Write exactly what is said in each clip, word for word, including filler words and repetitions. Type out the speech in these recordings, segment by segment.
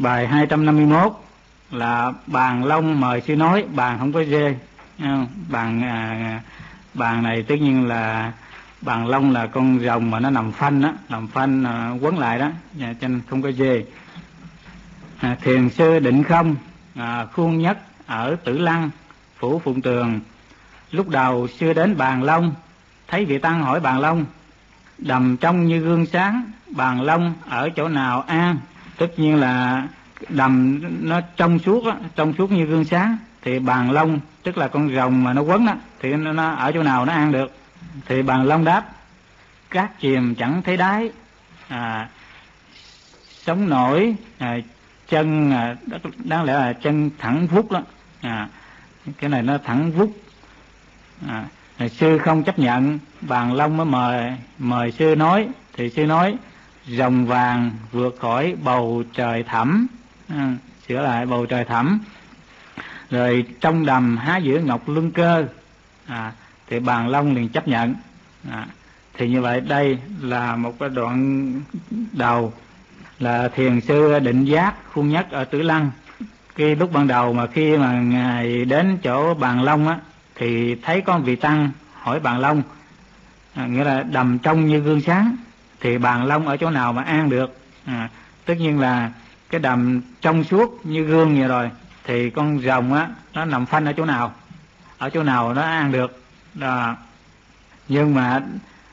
Bài hai trăm năm mươi mốt là bàn long mời sư nói, bàn không có dê. Bàn à, bàn này tất nhiên là bàn long là con rồng mà nó nằm phanh đó, nằm phanh à, quấn lại đó, cho nên không có dê. À, thiền sư Định Không, à, khuôn nhất ở Tử Lăng, phủ Phụng Tường. Lúc đầu sư đến bàn long, thấy vị tăng hỏi bàn long: đầm trong như gương sáng, bàn long ở chỗ nào an? Tất nhiên là đầm nó trong suốt á, trong suốt như gương sáng, thì bàn long tức là con rồng mà nó quấn á, thì nó, nó ở chỗ nào nó an được? Thì bàn long đáp: cát chìm chẳng thấy đáy, à, sóng nổi, à, chân à, đáng lẽ là chân thẳng vút đó, à, cái này nó thẳng vút. À, sư không chấp nhận, bàn long mới mời mời sư nói. Thì sư nói: rồng vàng vượt khỏi bầu trời thẳm, à, sửa lại bầu trời thẳm. Rồi trong đầm há giữa ngọc luân cơ, à, thì bàn long liền chấp nhận. À, thì như vậy đây là một cái đoạn đầu là thiền sư Định Giác khuôn nhất ở Tử Lăng. Cái lúc ban đầu mà khi mà ngài đến chỗ bàn long á, thì thấy có vị tăng hỏi bàn long, à, nghĩa là đầm trong như gương sáng, thì bàn long ở chỗ nào mà an được? À, tất nhiên là cái đầm trong suốt như gương vậy rồi, thì con rồng á nó nằm phanh ở chỗ nào? Ở chỗ nào nó an được? Đó. Nhưng mà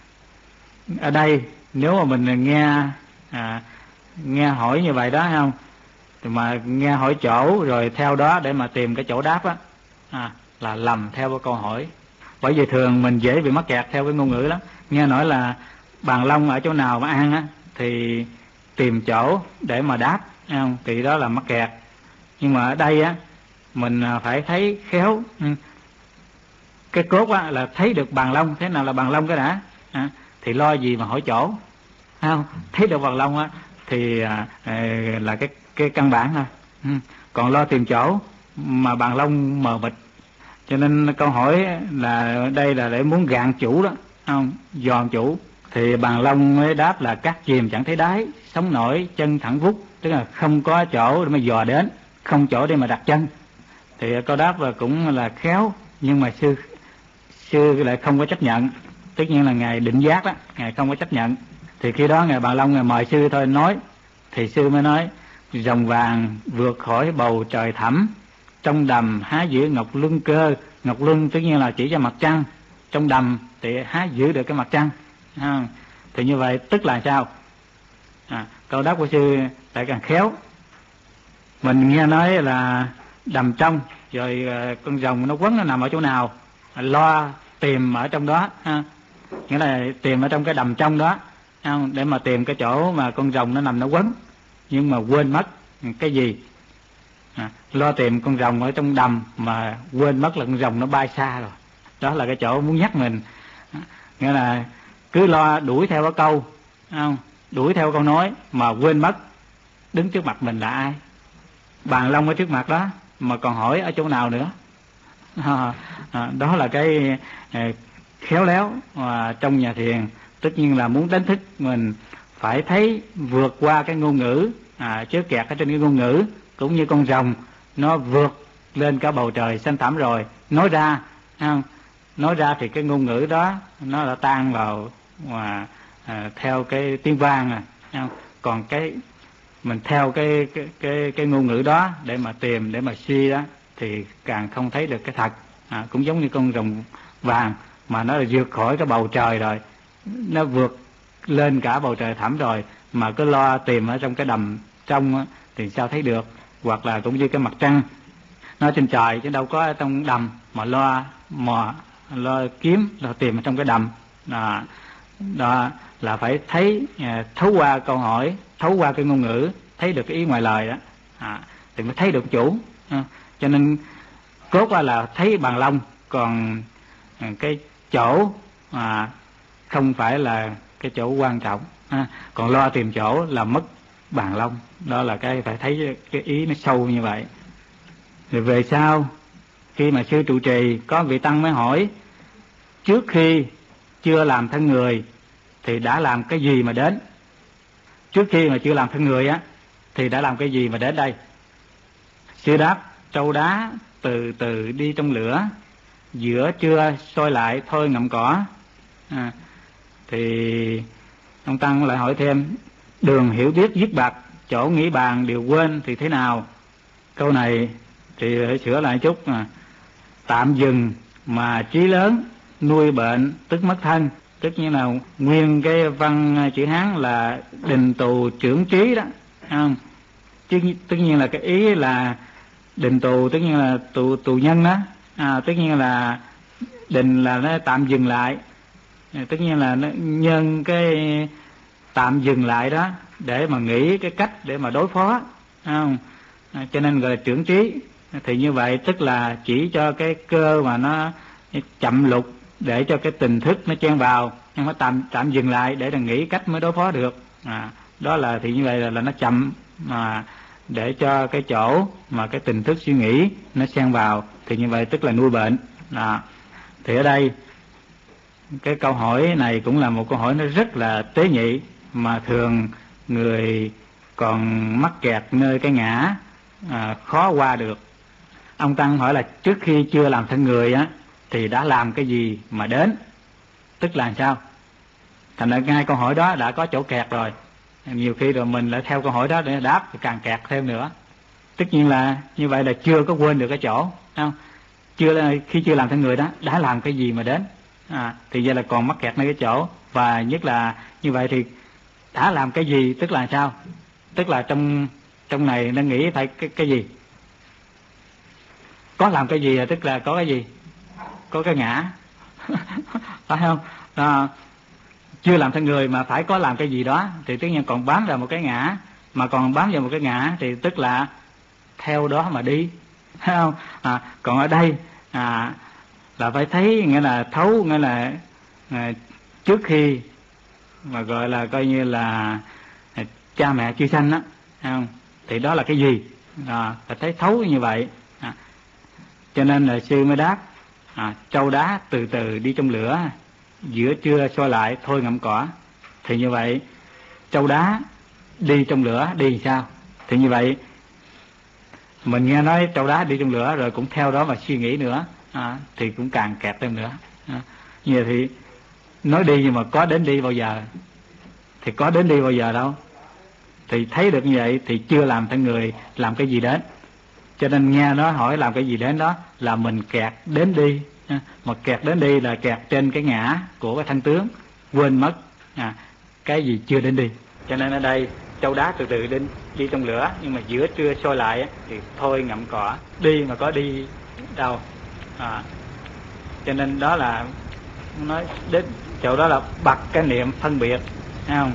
ở đây nếu mà mình nghe à, nghe hỏi như vậy đó không, thì mà nghe hỏi chỗ rồi theo đó để mà tìm cái chỗ đáp á, à, là lầm theo cái câu hỏi. Bởi vì thường mình dễ bị mắc kẹt theo cái ngôn ngữ lắm. Nghe nói là bàn long ở chỗ nào mà an á, thì tìm chỗ để mà đáp, không? Thì đó là mắc kẹt. Nhưng mà ở đây á, mình phải thấy khéo. Cái cốt á là thấy được bàn long, thế nào là bàn long cái đã, à, thì lo gì mà hỏi chỗ, không? Thấy được bàn long á thì à, là cái cái căn bản thôi. Ừ. Còn lo tìm chỗ mà bàn long mờ mịt, cho nên câu hỏi là đây là để muốn gạn chủ đó, không? Giòn chủ. Thì bàn long mới đáp là cát chìm chẳng thấy đáy, sóng nổi chân thẳng vút, tức là không có chỗ để mà dò đến, không chỗ để mà đặt chân. Thì câu đáp là cũng là khéo, nhưng mà sư sư lại không có chấp nhận. Tất nhiên là ngài Định Giác đó, ngài không có chấp nhận. Thì khi đó ngài Bàn Long ngài mời sư thôi nói. Thì sư mới nói: rồng vàng vượt khỏi bầu trời thẳm, trong đầm há giữ ngọc luân cơ. Ngọc luân tất nhiên là chỉ cho mặt trăng, trong đầm thì há giữ được cái mặt trăng. À, thì như vậy tức là sao? À, câu đáp của sư lại càng khéo. Mình nghe nói là đầm trong, rồi con rồng nó quấn nó nằm ở chỗ nào, lo tìm ở trong đó, ha. Nghĩa là tìm ở trong cái đầm trong đó, ha, để mà tìm cái chỗ mà con rồng nó nằm nó quấn. Nhưng mà quên mất cái gì? À, lo tìm con rồng ở trong đầm mà quên mất là con rồng nó bay xa rồi. Đó là cái chỗ muốn nhắc mình. À, nghĩa là cứ lo đuổi theo cái câu, không? Đuổi theo câu nói mà quên mất đứng trước mặt mình là ai. Bàn long ở trước mặt đó mà còn hỏi ở chỗ nào nữa. À, à, đó là cái à, khéo léo à, trong nhà thiền. Tất nhiên là muốn đánh thức mình phải thấy vượt qua cái ngôn ngữ, à, chứ kẹt ở trên cái ngôn ngữ. Cũng như con rồng nó vượt lên cả bầu trời xanh thẳm rồi, nói ra, không? Nói ra thì cái ngôn ngữ đó nó đã tan vào mà à, theo cái tiếng vang à, không? Còn cái mình theo cái cái cái cái ngôn ngữ đó để mà tìm, để mà suy đó, thì càng không thấy được cái thật. À, cũng giống như con rồng vàng mà nó là vượt khỏi cái bầu trời rồi, nó vượt lên cả bầu trời thẳm rồi, mà cứ lo tìm ở trong cái đầm trong á, thì sao thấy được. Hoặc là cũng như cái mặt trăng nó trên trời chứ đâu có ở trong đầm, mà lo mò lo kiếm lo tìm ở trong cái đầm. À, đó là phải thấy, à, thấu qua câu hỏi, thấu qua cái ngôn ngữ, thấy được cái ý ngoài lời đó, à, thì mới thấy được chủ. À, cho nên cốt là thấy bàn long, còn cái chỗ à, không phải là cái chỗ quan trọng. À, còn lo tìm chỗ là mất bàn long. Đó là cái phải thấy cái ý nó sâu như vậy. Rồi về sau khi mà sư trụ trì có vị tăng mới hỏi: trước khi chưa làm thân người thì đã làm cái gì mà đến? Trước khi mà chưa làm thân người á thì đã làm cái gì mà đến đây? Sư đáp: trâu đá từ từ đi trong lửa, giữa trưa sôi lại thôi ngậm cỏ. À, thì ông Tăng lại hỏi thêm: đường hiểu biết dứt bặt, chỗ nghĩ bàn đều quên thì thế nào? Câu này thì phải sửa lại chút. À, tạm dừng mà trí lớn, nuôi bệnh tức mất thân. Tức như là nguyên cái văn chữ Hán là đình tù trưởng trí đó, không? Chứ tất nhiên là cái ý là đình tù tất nhiên là tù tù nhân đó. À, tất nhiên là đình là nó tạm dừng lại, tất nhiên là nó nhân cái tạm dừng lại đó để mà nghĩ cái cách để mà đối phó, không? À, cho nên gọi là trưởng trí. Thì như vậy tức là chỉ cho cái cơ mà nó chậm lục, để cho cái tình thức nó chen vào, nhưng nó tạm tạm dừng lại để là nghĩ cách mới đối phó được. À, đó là thì như vậy là, là nó chậm, mà để cho cái chỗ mà cái tình thức suy nghĩ nó xen vào, thì như vậy tức là nuôi bệnh. À, thì ở đây cái câu hỏi này cũng là một câu hỏi nó rất là tế nhị, mà thường người còn mắc kẹt nơi cái ngã à, khó qua được. Ông Tăng hỏi là trước khi chưa làm thân người á thì đã làm cái gì mà đến, tức là sao? Thành ra ngay câu hỏi đó đã có chỗ kẹt rồi. Nhiều khi rồi mình lại theo câu hỏi đó để đáp thì càng kẹt thêm nữa. Tất nhiên là như vậy là chưa có quên được cái chỗ, không? Chưa, khi chưa làm thân người đó đã làm cái gì mà đến. À, thì vậy là còn mắc kẹt nơi cái chỗ. Và nhất là như vậy thì đã làm cái gì tức là sao? Tức là trong trong này nó nghĩ phải cái, cái gì? Có làm cái gì là tức là có cái gì? Có cái ngã. Phải không? À, chưa làm thân người mà phải có làm cái gì đó thì tất nhiên còn bám vào một cái ngã. Mà còn bám vào một cái ngã thì tức là theo đó mà đi. Thấy không? À, còn ở đây à, là phải thấy, nghĩa là thấu, nghĩa là à, trước khi mà gọi là coi như là à, cha mẹ chưa sanh á, không? Thì đó là cái gì? À, phải thấy thấu như vậy. À, cho nên là sư mới đáp: à, trâu đá từ từ đi trong lửa, giữa trưa soi lại thôi ngậm cỏ. Thì như vậy trâu đá đi trong lửa đi sao? Thì như vậy mình nghe nói trâu đá đi trong lửa rồi cũng theo đó mà suy nghĩ nữa, à, thì cũng càng kẹt thêm nữa. À, như vậy thì nói đi nhưng mà có đến đi bao giờ? Thì có đến đi bao giờ đâu. Thì thấy được như vậy thì chưa làm thân người, làm cái gì đến. Cho nên nghe nó hỏi làm cái gì đến đó là mình kẹt đến đi. À, mà kẹt đến đi là kẹt trên cái ngã của cái thân tướng, quên mất à, cái gì chưa đến đi. Cho nên ở đây trâu đá từ từ đi, đi trong lửa, nhưng mà giữa trưa sôi lại thì thôi ngậm cỏ. Đi mà có đi đâu. À, cho nên đó là nói đến chỗ đó là bật cái niệm phân biệt, thấy không?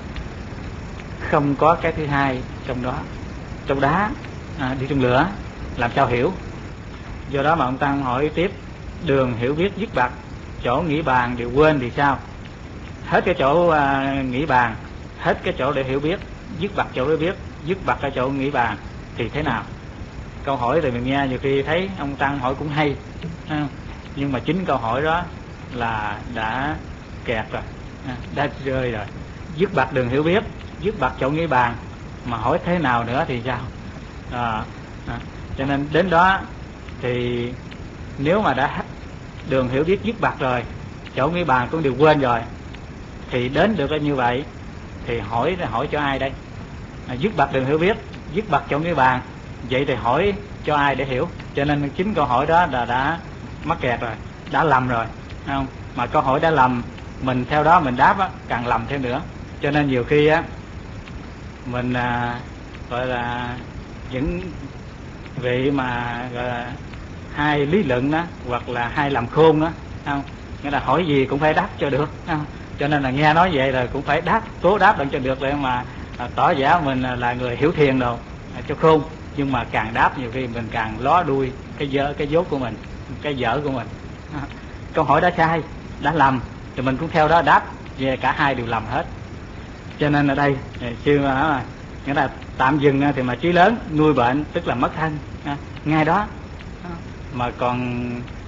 Không có cái thứ hai trong đó. Trâu đá à, đi trong lửa làm sao hiểu? Do đó mà ông Tăng hỏi tiếp: đường hiểu biết dứt bặt, chỗ nghĩ bàn đều quên thì sao? Hết cái chỗ à, nghĩ bàn, hết cái chỗ để hiểu biết, dứt bặt chỗ để biết, dứt bặt cái chỗ nghĩ bàn thì thế nào? Câu hỏi thì mình nghe nhiều khi thấy ông Tăng hỏi cũng hay, nhưng mà chính câu hỏi đó là đã kẹt rồi, đã rơi rồi. Dứt bặt đường hiểu biết, dứt bặt chỗ nghĩ bàn, mà hỏi thế nào nữa thì sao? À, à, cho nên đến đó thì nếu mà đã đường hiểu biết dứt bặt rồi, chỗ nghĩ bàn cũng đều quên rồi, thì đến được như vậy thì hỏi hỏi cho ai đây? À, dứt bặt đường hiểu biết, dứt bặt chỗ nghĩ bàn, vậy thì hỏi cho ai để hiểu? Cho nên chính câu hỏi đó là đã mắc kẹt rồi, đã lầm rồi, không? Mà câu hỏi đã lầm, mình theo đó mình đáp á, càng lầm thêm nữa. Cho nên nhiều khi á mình à, gọi là những vị mà gọi là hai lý luận đó, hoặc là hai làm khôn đó, không? Nghĩa là hỏi gì cũng phải đáp cho được, không? Cho nên là nghe nói vậy là cũng phải đáp, cố đáp được cho được để mà à, tỏ vẻ mình là người hiểu thiền đâu à, cho khôn. Nhưng mà càng đáp nhiều khi mình càng ló đuôi cái dơ, cái dốt của mình, cái dở của mình. À, câu hỏi đã sai, đã lầm thì mình cũng theo đó đáp, về cả hai đều lầm hết. Cho nên ở đây sư mà nói là nghĩa là tạm dừng thì mà trí lớn, nuôi bệnh tức là mất thân. À, ngay đó mà còn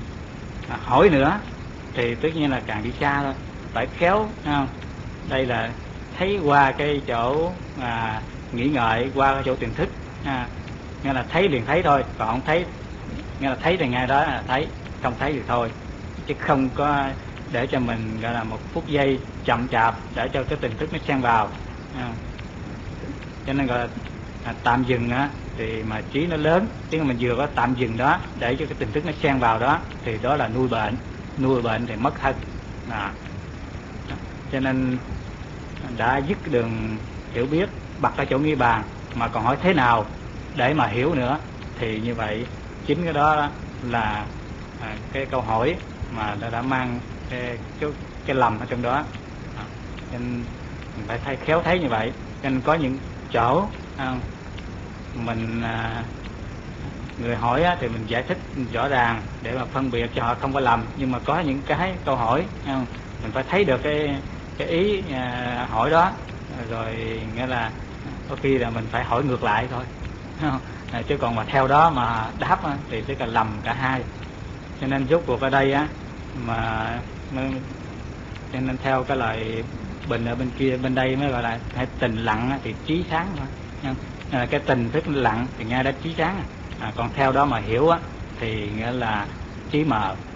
à, hỏi nữa thì tất nhiên là càng đi xa thôi, phải khéo, không? Đây là thấy qua cái chỗ à, nghĩ ngợi qua cái chỗ tiềm thức, à, nghĩa là thấy liền thấy thôi, còn không thấy nghĩa là thấy thì ngay đó là thấy, không thấy thì thôi, chứ không có để cho mình gọi là một phút giây chậm chạp để cho cái tiềm thức nó xen vào, à, cho nên gọi là à, tạm dừng á, thì mà trí nó lớn, chứ mình vừa có tạm dừng đó để cho cái tiềm thức nó xen vào đó thì đó là nuôi bệnh, nuôi bệnh thì mất thân, à, cho nên đã dứt đường hiểu biết bật ở chỗ nghi bàn mà còn hỏi thế nào để mà hiểu nữa, thì như vậy chính cái đó là à, cái câu hỏi mà đã, đã mang cái, cái, cái lầm ở trong đó, à, nên mình phải thay khéo thấy như vậy. Nên có những chỗ à, mình à, người hỏi á, thì mình giải thích rõ ràng để mà phân biệt cho họ không có lầm, nhưng mà có những cái câu hỏi à, mình phải thấy được cái cái ý à, hỏi đó, rồi nghĩa là có khi là mình phải hỏi ngược lại thôi, à, chứ còn mà theo đó mà đáp á, thì sẽ là lầm cả hai. Cho nên rốt cuộc ở đây á mà cho nên theo cái lời bình ở bên kia, bên đây mới gọi là hay tình lặng á, thì trí sáng thôi, à, cái tình thức lặng thì nghe đã trí sáng, à, còn theo đó mà hiểu á thì nghĩa là trí mờ.